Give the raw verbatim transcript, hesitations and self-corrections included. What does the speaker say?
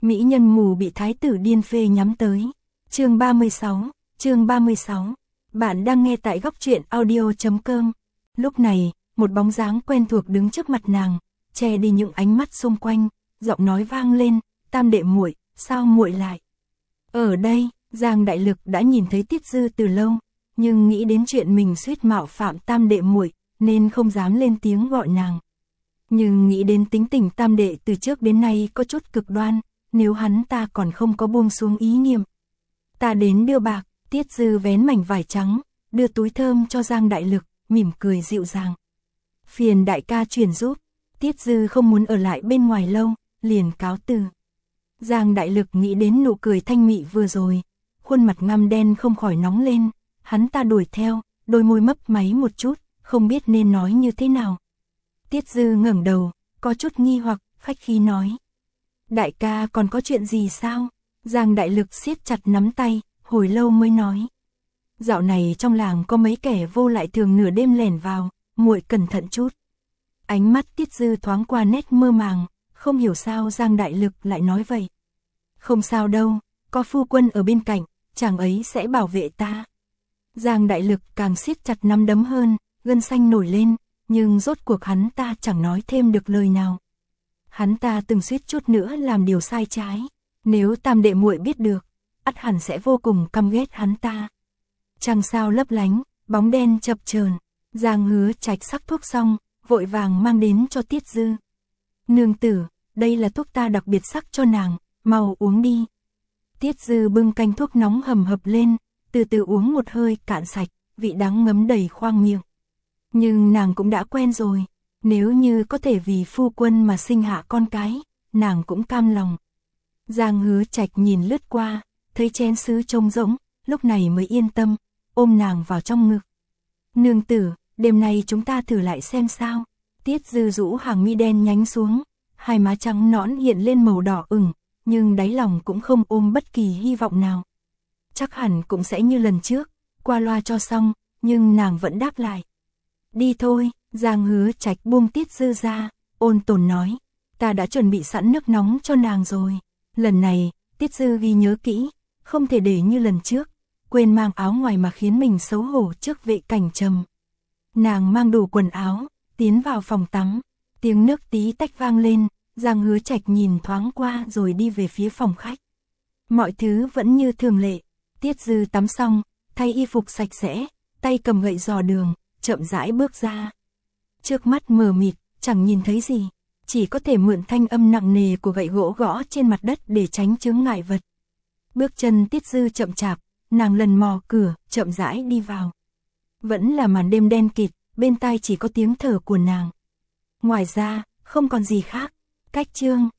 mỹ nhân mù bị thái tử điên phê nhắm tới. Chương ba mươi sáu, chương ba mươi sáu. Bạn đang nghe tại góc truyện audio chấm com. Lúc này, một bóng dáng quen thuộc đứng trước mặt nàng, che đi những ánh mắt xung quanh, giọng nói vang lên, "Tam đệ muội, sao muội lại ở đây?" Giang Đại Lực đã nhìn thấy Tiết Dư từ lâu, nhưng nghĩ đến chuyện mình suýt mạo phạm Tam đệ muội, nên không dám lên tiếng gọi nàng. Nhưng nghĩ đến tính tình Tam đệ từ trước đến nay có chút cực đoan, nếu hắn ta còn không có buông xuống ý niệm. "Ta đến đưa bạc." Tiết Dư vén mảnh vải trắng, đưa túi thơm cho Giang Đại Lực, mỉm cười dịu dàng. "Phiền đại ca chuyển giúp." Tiết Dư không muốn ở lại bên ngoài lâu, liền cáo từ. Giang Đại Lực nghĩ đến nụ cười thanh mị vừa rồi, khuôn mặt ngăm đen không khỏi nóng lên, hắn ta đuổi theo, đôi môi mấp máy một chút, không biết nên nói như thế nào. Tiết Dư ngẩng đầu, có chút nghi hoặc, khách khí nói: "Đại ca còn có chuyện gì sao?" Giang Đại Lực siết chặt nắm tay, hồi lâu mới nói: "Dạo này trong làng có mấy kẻ vô lại thường nửa đêm lẻn vào, muội cẩn thận chút." Ánh mắt Tiết Dư thoáng qua nét mơ màng, không hiểu sao Giang Đại Lực lại nói vậy. "Không sao đâu, có phu quân ở bên cạnh, chàng ấy sẽ bảo vệ ta." Giang Đại Lực càng siết chặt nắm đấm hơn, gân xanh nổi lên, nhưng rốt cuộc hắn ta chẳng nói thêm được lời nào. Hắn ta từng suýt chút nữa làm điều sai trái, nếu Tam đệ muội biết được, ắt hẳn sẽ vô cùng căm ghét hắn ta. Trăng sao lấp lánh, bóng đen chập chờn, Giang Hứa Trạch sắc thuốc xong, vội vàng mang đến cho Tiết Dư. "Nương tử, đây là thuốc ta đặc biệt sắc cho nàng, mau uống đi." Tiết Dư bưng canh thuốc nóng hầm hập lên, từ từ uống một hơi cạn sạch, vị đắng ngấm đầy khoang miệng. Nhưng nàng cũng đã quen rồi, nếu như có thể vì phu quân mà sinh hạ con cái, nàng cũng cam lòng. Giang Hứa Trạch nhìn lướt qua, thấy chén sứ trông rỗng, lúc này mới yên tâm, ôm nàng vào trong ngực. "Nương tử, đêm nay chúng ta thử lại xem sao." Tiết Dư rũ hàng mi đen nhánh xuống, hai má trắng nõn hiện lên màu đỏ ửng, nhưng đáy lòng cũng không ôm bất kỳ hy vọng nào. Chắc hẳn cũng sẽ như lần trước, qua loa cho xong, nhưng nàng vẫn đáp lại: "Đi thôi." Giang Hứa Trạch buông Tiết Dư ra, ôn tồn nói: "Ta đã chuẩn bị sẵn nước nóng cho nàng rồi." Lần này, Tiết Dư ghi nhớ kỹ, không thể để như lần trước, quên mang áo ngoài mà khiến mình xấu hổ trước Vệ Cảnh Trầm. Nàng mang đủ quần áo, tiến vào phòng tắm, tiếng nước tí tách vang lên, Giang Hứa Trạch nhìn thoáng qua rồi đi về phía phòng khách. Mọi thứ vẫn như thường lệ, Tiết Dư tắm xong, thay y phục sạch sẽ, tay cầm gậy dò đường, chậm rãi bước ra. Trước mắt mờ mịt, chẳng nhìn thấy gì, chỉ có thể mượn thanh âm nặng nề của gậy gỗ gõ trên mặt đất để tránh chướng ngại vật. Bước chân Tiết Dư chậm chạp, nàng lần mò cửa, chậm rãi đi vào. Vẫn là màn đêm đen kịt, bên tai chỉ có tiếng thở của nàng. Ngoài ra, không còn gì khác. Cách chương